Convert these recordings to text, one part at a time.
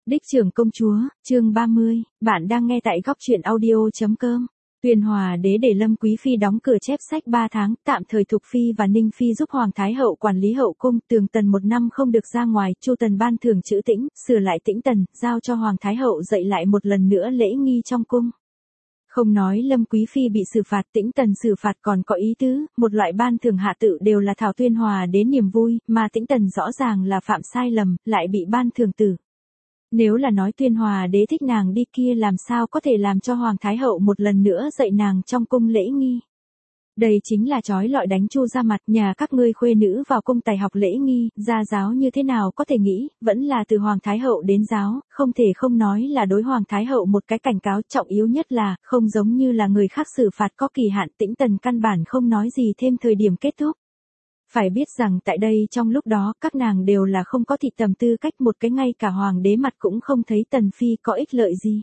Đích trưởng công chúa, chương 30, bạn đang nghe tại góc truyện audio.com. Tuyên Hòa đế để Lâm Quý Phi đóng cửa chép sách 3 tháng, tạm thời Thục Phi và Ninh Phi giúp Hoàng Thái Hậu quản lý hậu cung, Tường Tần 1 năm không được ra ngoài, Chu Tần ban thưởng chữ Tĩnh, sửa lại Tĩnh Tần, giao cho Hoàng Thái Hậu dạy lại một lần nữa lễ nghi trong cung. Không nói Lâm Quý Phi bị xử phạt, Tĩnh Tần xử phạt còn có ý tứ, một loại ban thưởng hạ tự đều là thảo Tuyên Hòa đế niềm vui, mà Tĩnh Tần rõ ràng là phạm sai lầm, lại bị ban thưởng tử. Nếu là nói Tuyên Hòa đế thích nàng đi kia làm sao có thể làm cho Hoàng Thái Hậu một lần nữa dạy nàng trong cung lễ nghi. Đây chính là chói lọi đánh Chu ra mặt, nhà các ngươi khuê nữ vào cung tài học lễ nghi, gia giáo như thế nào có thể nghĩ, vẫn là từ Hoàng Thái Hậu đến giáo, không thể không nói là đối Hoàng Thái Hậu một cái cảnh cáo, trọng yếu nhất là, không giống như là người khác xử phạt có kỳ hạn. Tĩnh Tần căn bản không nói gì thêm thời điểm kết thúc. Phải biết rằng tại đây trong lúc đó các nàng đều là không có thị tầm tư cách, một cái ngay cả hoàng đế mặt cũng không thấy Tần Phi có ích lợi gì.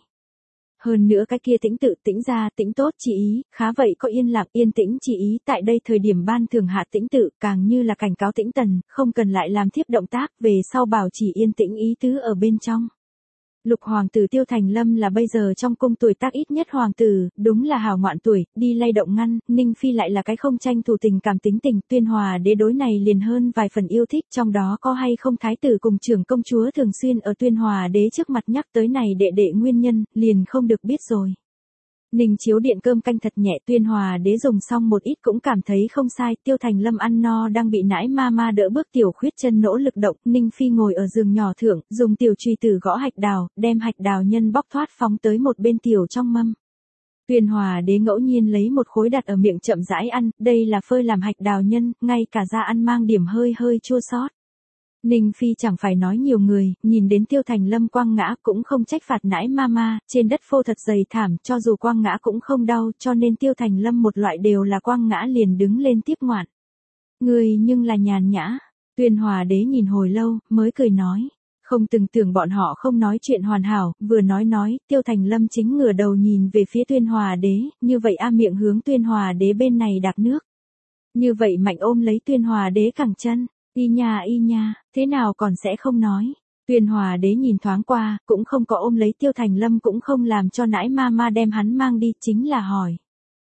Hơn nữa cái kia Tĩnh tự Tĩnh ra Tĩnh tốt chỉ ý, khá vậy có yên lạc yên tĩnh chỉ ý, tại đây thời điểm ban thường hạ Tĩnh tự càng như là cảnh cáo Tĩnh Tần, không cần lại làm tiếp động tác, về sau bảo chỉ yên tĩnh ý tứ ở bên trong. Lục hoàng tử Tiêu Thành Lâm là bây giờ trong cung tuổi tác ít nhất hoàng tử, đúng là hào ngoạn tuổi, đi lay động ngăn, Ninh Phi lại là cái không tranh thủ tình cảm tính tình, Tuyên Hòa đế đối này liền hơn vài phần yêu thích, trong đó có hay không thái tử cùng trưởng công chúa thường xuyên ở Tuyên Hòa đế trước mặt nhắc tới này đệ đệ nguyên nhân, liền không được biết rồi. Ninh chiếu điện cơm canh thật nhẹ, Tuyên Hòa đế dùng xong một ít cũng cảm thấy không sai, Tiêu Thành Lâm ăn no đang bị nãi ma đỡ bước, tiểu khuyết chân nỗ lực động, Ninh Phi ngồi ở giường nhỏ thượng, dùng tiểu chùy tử gõ hạch đào, đem hạch đào nhân bóc thoát phóng tới một bên tiểu trong mâm. Tuyên Hòa đế ngẫu nhiên lấy một khối đặt ở miệng chậm rãi ăn, đây là phơi làm hạch đào nhân, ngay cả da ăn mang điểm hơi chua xót. Ninh Phi chẳng phải nói nhiều người, nhìn đến Tiêu Thành Lâm quăng ngã cũng không trách phạt nãi ma, trên đất phô thật dày thảm, cho dù quăng ngã cũng không đau, cho nên Tiêu Thành Lâm một loại đều là quăng ngã liền đứng lên tiếp ngoạn. Người nhưng là nhàn nhã, Tuyên Hòa đế nhìn hồi lâu, mới cười nói, không từng tưởng bọn họ không nói chuyện hoàn hảo, vừa nói, Tiêu Thành Lâm chính ngửa đầu nhìn về phía Tuyên Hòa đế, như vậy miệng hướng Tuyên Hòa đế bên này đạp nước. Như vậy mạnh ôm lấy Tuyên Hòa đế cẳng chân. Y nha, thế nào còn sẽ không nói. Tuyên Hòa đế nhìn thoáng qua, cũng không có ôm lấy Tiêu Thành Lâm, cũng không làm cho nãi ma đem hắn mang đi, chính là hỏi.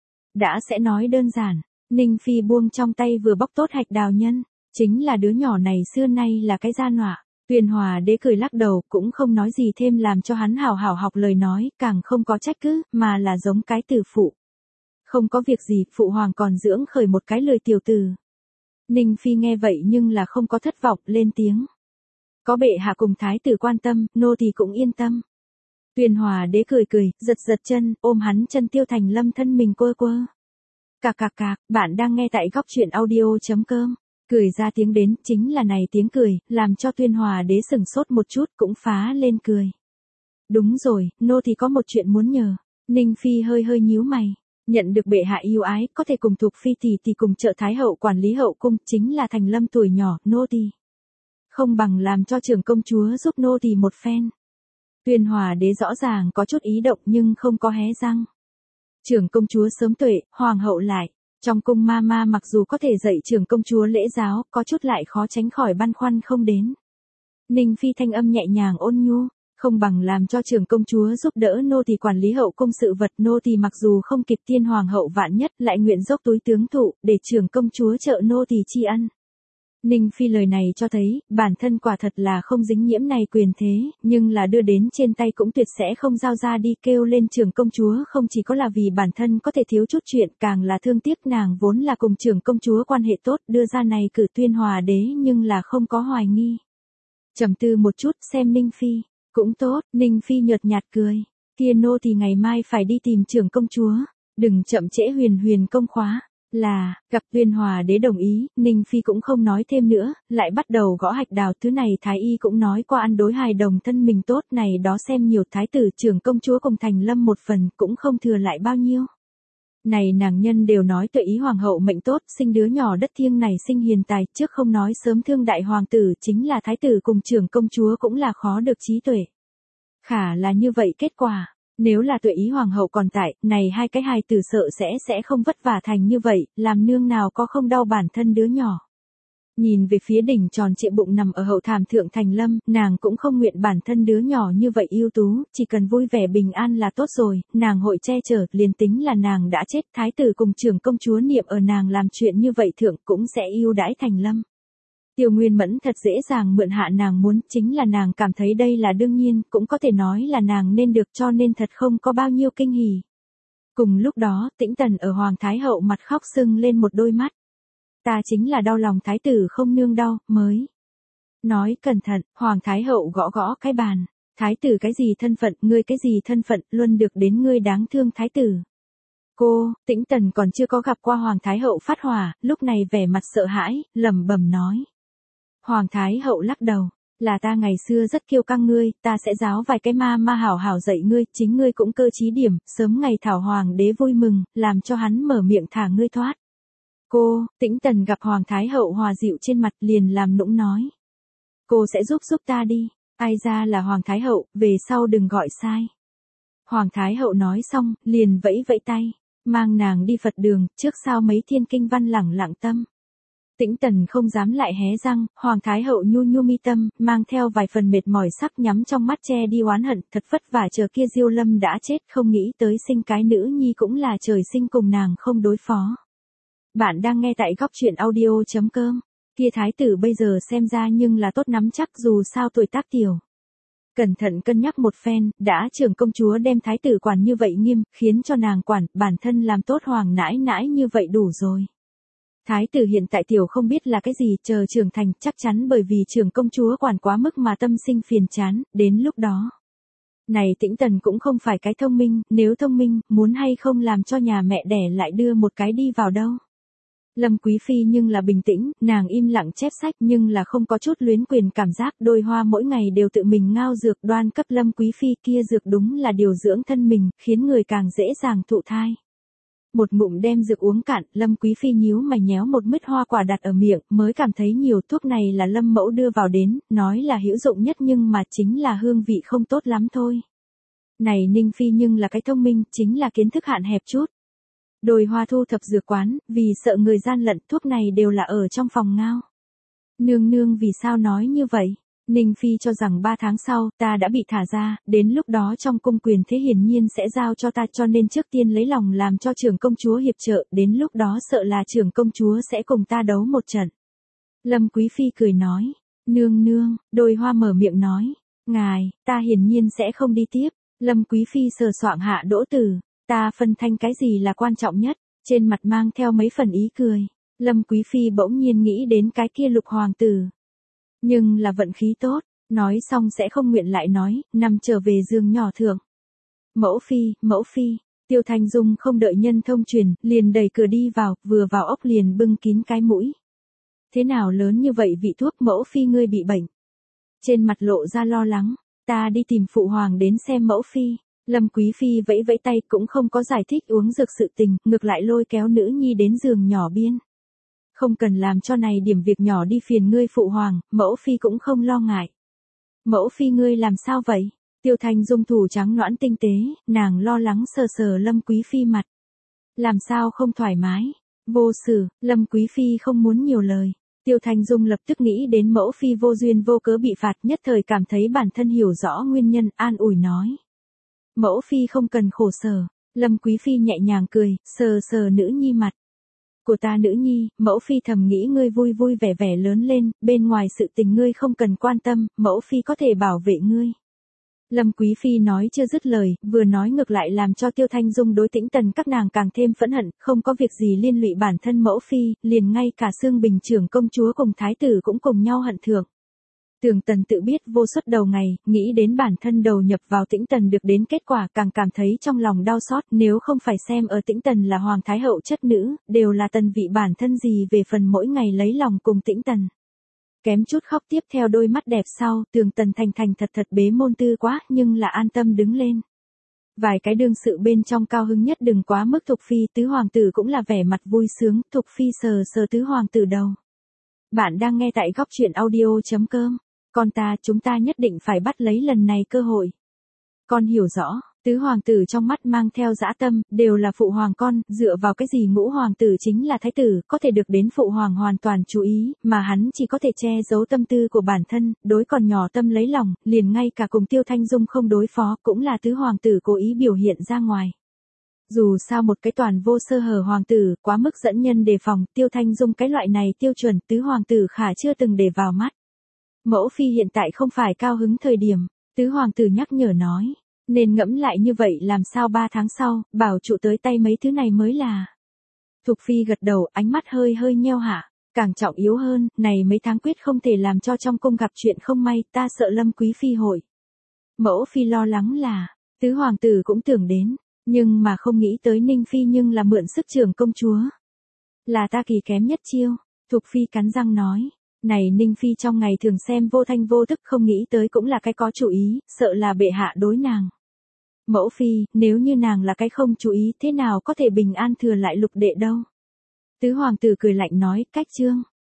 Đã sẽ nói đơn giản, Ninh Phi buông trong tay vừa bóc tốt hạch đào nhân, chính là đứa nhỏ này xưa nay là cái gia nọa. Tuyên Hòa đế cười lắc đầu, cũng không nói gì thêm làm cho hắn hào hào học lời nói, càng không có trách cứ, mà là giống cái từ phụ. Không có việc gì, phụ hoàng còn dưỡng khởi một cái lời tiểu từ. Ninh Phi nghe vậy nhưng là không có thất vọng, lên tiếng. Có bệ hạ cùng thái tử quan tâm, nô thì cũng yên tâm. Tuyên Hòa đế cười, giật chân, ôm hắn chân Tiêu Thành Lâm thân mình quơ. Cạc, bạn đang nghe tại góc truyện audio.com. Cười ra tiếng đến, chính là này tiếng cười, làm cho Tuyên Hòa đế sừng sốt một chút, cũng phá lên cười. Đúng rồi, nô thì có một chuyện muốn nhờ. Ninh Phi hơi nhíu mày. Nhận được bệ hạ yêu ái, có thể cùng Thục Phi tỷ cùng trợ Thái Hậu quản lý hậu cung, chính là Thành Lâm tuổi nhỏ, nô tỳ không bằng làm cho trưởng công chúa giúp nô tỳ một phen. Tuyên Hòa đế rõ ràng có chút ý động nhưng không có hé răng. Trưởng công chúa sớm tuệ, hoàng hậu lại, trong cung ma mặc dù có thể dạy trưởng công chúa lễ giáo, có chút lại khó tránh khỏi băn khoăn không đến. Ninh Phi thanh âm nhẹ nhàng ôn nhu. Không bằng làm cho trưởng công chúa giúp đỡ nô tỳ quản lý hậu cung sự vật, nô tỳ mặc dù không kịp tiên hoàng hậu vạn nhất, lại nguyện dốc túi tướng thụ, để trưởng công chúa trợ nô tỳ tri ân. Ninh Phi lời này cho thấy, bản thân quả thật là không dính nhiễm này quyền thế, nhưng là đưa đến trên tay cũng tuyệt sẽ không giao ra đi, kêu lên trưởng công chúa không chỉ có là vì bản thân có thể thiếu chút chuyện, càng là thương tiếc nàng vốn là cùng trưởng công chúa quan hệ tốt, đưa ra này cử Tuyên Hòa đế nhưng là không có hoài nghi. Trầm tư một chút xem Ninh Phi. Cũng tốt, Ninh Phi nhợt nhạt cười. Kia nô thì ngày mai phải đi tìm trưởng công chúa. Đừng chậm trễ huyền công khóa. Là, gặp Tuyên Hòa đế đồng ý, Ninh Phi cũng không nói thêm nữa, lại bắt đầu gõ hạch đào. Thứ này Thái Y cũng nói qua ăn đối hài đồng thân mình tốt này đó, xem nhiều thái tử trưởng công chúa cùng Thành Lâm một phần, cũng không thừa lại bao nhiêu. Này nàng nhân đều nói tuệ ý hoàng hậu mệnh tốt, sinh đứa nhỏ đất thiêng này sinh hiền tài, trước không nói sớm thương đại hoàng tử, chính là thái tử cùng trưởng công chúa cũng là khó được trí tuệ. Khả là như vậy kết quả, nếu là tuệ ý hoàng hậu còn tại, này hai cái hài tử sợ sẽ không vất vả thành như vậy, làm nương nào có không đau bản thân đứa nhỏ. Nhìn về phía đỉnh tròn trịa bụng nằm ở hậu thảm thượng thành lâm, nàng cũng không nguyện bản thân đứa nhỏ như vậy ưu tú, chỉ cần vui vẻ bình an là tốt rồi, nàng hội che chở, liền tính là nàng đã chết, thái tử cùng trưởng công chúa niệm ở nàng làm chuyện như vậy thượng cũng sẽ ưu đãi thành lâm. Tiêu Nguyên Mẫn thật dễ dàng mượn hạ nàng muốn, chính là nàng cảm thấy đây là đương nhiên, cũng có thể nói là nàng nên được, cho nên thật không có bao nhiêu kinh hỉ. Cùng lúc đó, Tĩnh Tần ở Hoàng Thái Hậu mặt khóc sưng lên một đôi mắt. Ta chính là đau lòng thái tử không nương đau, mới. Nói cẩn thận, Hoàng Thái Hậu gõ gõ cái bàn. Thái tử cái gì thân phận, ngươi cái gì thân phận, luôn được đến ngươi đáng thương thái tử. Cô, Tĩnh Tần còn chưa có gặp qua Hoàng Thái Hậu phát hỏa, lúc này vẻ mặt sợ hãi, lẩm bẩm nói. Hoàng Thái Hậu lắc đầu, là ta ngày xưa rất kiêu căng ngươi, ta sẽ giáo vài cái ma hảo hảo dạy ngươi, chính ngươi cũng cơ trí điểm, sớm ngày thảo hoàng đế vui mừng, làm cho hắn mở miệng thả ngươi thoát. Cô, Tĩnh Tần gặp Hoàng Thái Hậu hòa dịu trên mặt liền làm nũng nói. Cô sẽ giúp ta đi, ai ra là Hoàng Thái Hậu, về sau đừng gọi sai. Hoàng Thái Hậu nói xong, liền vẫy vẫy tay, mang nàng đi Phật đường, trước sau mấy thiên kinh văn lẳng lặng tâm. Tĩnh Tần không dám lại hé răng, Hoàng Thái Hậu nhu nhu mi tâm, mang theo vài phần mệt mỏi sắc nhắm trong mắt che đi oán hận, thật vất vả chờ kia Diêu Lâm đã chết, không nghĩ tới sinh cái nữ nhi cũng là trời sinh cùng nàng không đối phó. Bạn đang nghe tại góc truyện audio.com, kia thái tử bây giờ xem ra nhưng là tốt nắm chắc dù sao tuổi tác tiểu. Cẩn thận cân nhắc một phen, đã trưởng công chúa đem thái tử quản như vậy nghiêm, khiến cho nàng quản, bản thân làm tốt hoàng nãi nãi như vậy đủ rồi. Thái tử hiện tại tiểu không biết là cái gì, chờ trưởng thành chắc chắn bởi vì trưởng công chúa quản quá mức mà tâm sinh phiền chán, đến lúc đó. Này Tĩnh Tần cũng không phải cái thông minh, nếu thông minh, muốn hay không làm cho nhà mẹ đẻ lại đưa một cái đi vào đâu. Lâm Quý Phi nhưng là bình tĩnh, nàng im lặng chép sách nhưng là không có chút luyến quyền cảm giác, Đôi Hoa mỗi ngày đều tự mình ngao dược đoan cấp Lâm Quý Phi, kia dược đúng là điều dưỡng thân mình, khiến người càng dễ dàng thụ thai. Một ngụm đem dược uống cạn, Lâm Quý Phi nhíu mày nhéo một mứt hoa quả đặt ở miệng, mới cảm thấy nhiều thuốc này là Lâm mẫu đưa vào đến, nói là hữu dụng nhất nhưng mà chính là hương vị không tốt lắm thôi. Này Ninh Phi nhưng là cái thông minh, chính là kiến thức hạn hẹp chút. Đôi Hoa thu thập dược quán, vì sợ người gian lận, thuốc này đều là ở trong phòng ngao. Nương nương vì sao nói như vậy? Ninh Phi cho rằng 3 tháng sau, ta đã bị thả ra, đến lúc đó trong cung quyền thế hiển nhiên sẽ giao cho ta, cho nên trước tiên lấy lòng làm cho trưởng công chúa hiệp trợ, đến lúc đó sợ là trưởng công chúa sẽ cùng ta đấu một trận. Lâm Quý Phi cười nói, nương nương, Đôi Hoa mở miệng nói, ngài, ta hiển nhiên sẽ không đi tiếp. Lâm Quý Phi sờ soạng hạ đỗ tử, ta phân thanh cái gì là quan trọng nhất, trên mặt mang theo mấy phần ý cười. Lâm Quý Phi bỗng nhiên nghĩ đến cái kia Lục hoàng tử. Nhưng là vận khí tốt, nói xong sẽ không nguyện lại nói, nằm trở về giường nhỏ thượng. Mẫu phi, Tiêu Thanh Dung không đợi nhân thông truyền, liền đẩy cửa đi vào, vừa vào ốc liền bưng kín cái mũi. Thế nào lớn như vậy vị thuốc, mẫu phi ngươi bị bệnh? Trên mặt lộ ra lo lắng, ta đi tìm phụ hoàng đến xem mẫu phi. Lâm Quý Phi vẫy vẫy tay cũng không có giải thích uống dược sự tình, ngược lại lôi kéo nữ nhi đến giường nhỏ biên. Không cần làm cho này điểm việc nhỏ đi phiền ngươi phụ hoàng, mẫu phi cũng không lo ngại. Mẫu phi ngươi làm sao vậy? Tiêu Thanh Dung thủ trắng nõn tinh tế, nàng lo lắng sờ sờ Lâm Quý Phi mặt. Làm sao không thoải mái? Vô xử, Lâm Quý Phi không muốn nhiều lời. Tiêu Thanh Dung lập tức nghĩ đến mẫu phi vô duyên vô cớ bị phạt, nhất thời cảm thấy bản thân hiểu rõ nguyên nhân, an ủi nói. Mẫu phi không cần khổ sở. Lâm Quý Phi nhẹ nhàng cười, sờ sờ nữ nhi mặt. Của ta nữ nhi, mẫu phi thầm nghĩ ngươi vui vui vẻ vẻ lớn lên, bên ngoài sự tình ngươi không cần quan tâm, mẫu phi có thể bảo vệ ngươi. Lâm Quý Phi nói chưa dứt lời, vừa nói ngược lại làm cho Tiêu Thanh Dung đối Tĩnh Tần các nàng càng thêm phẫn hận, không có việc gì liên lụy bản thân mẫu phi, liền ngay cả Sương Bình trưởng công chúa cùng thái tử cũng cùng nhau hận thượng. Tường Tần tự biết vô suất đầu ngày, nghĩ đến bản thân đầu nhập vào Tĩnh Tần được đến kết quả càng cảm thấy trong lòng đau xót, nếu không phải xem ở Tĩnh Tần là Hoàng Thái Hậu chất nữ, đều là tần vị bản thân gì về phần mỗi ngày lấy lòng cùng Tĩnh Tần. Kém chút khóc tiếp theo đôi mắt đẹp sau, Tường Tần thành thật bế môn tư quá, nhưng là an tâm đứng lên. Vài cái đương sự bên trong cao hứng nhất đừng quá mức Thục Phi, tứ hoàng tử cũng là vẻ mặt vui sướng, Thục Phi sờ sờ tứ hoàng tử đầu. Bạn đang nghe tại góc truyện audio.com. Chúng ta nhất định phải bắt lấy lần này cơ hội. Con hiểu rõ, Tứ hoàng tử trong mắt mang theo dã tâm, đều là phụ hoàng con, dựa vào cái gì ngũ hoàng tử chính là thái tử, có thể được đến phụ hoàng hoàn toàn chú ý, mà hắn chỉ có thể che giấu tâm tư của bản thân, đối còn nhỏ tâm lấy lòng, liền ngay cả cùng Tiêu Thanh Dung không đối phó, cũng là tứ hoàng tử cố ý biểu hiện ra ngoài. Dù sao một cái toàn vô sơ hở hoàng tử, quá mức dẫn nhân đề phòng, Tiêu Thanh Dung cái loại này tiêu chuẩn, tứ hoàng tử khả chưa từng để vào mắt. Mẫu phi hiện tại không phải cao hứng thời điểm, tứ hoàng tử nhắc nhở nói. Nên ngẫm lại như vậy làm sao 3 tháng sau, bảo trụ tới tay mấy thứ này mới là. Thục phi gật đầu, ánh mắt hơi hơi nheo hạ. Càng trọng yếu hơn, này mấy tháng quyết không thể làm cho trong cung gặp chuyện không may, ta sợ Lâm quý phi hội. Mẫu phi lo lắng là, tứ hoàng tử cũng tưởng đến, nhưng mà không nghĩ tới Ninh phi nhưng là mượn sức trưởng công chúa. Là ta kỳ kém nhất chiêu, Thục phi cắn răng nói. Này Ninh phi trong ngày thường xem vô thanh vô tức không nghĩ tới cũng là cái có chủ ý, sợ là bệ hạ đối nàng. Mẫu phi, nếu như nàng là cái không chú ý thế nào có thể bình an thừa lại lục đệ đâu. Tứ hoàng tử cười lạnh nói, cách chương.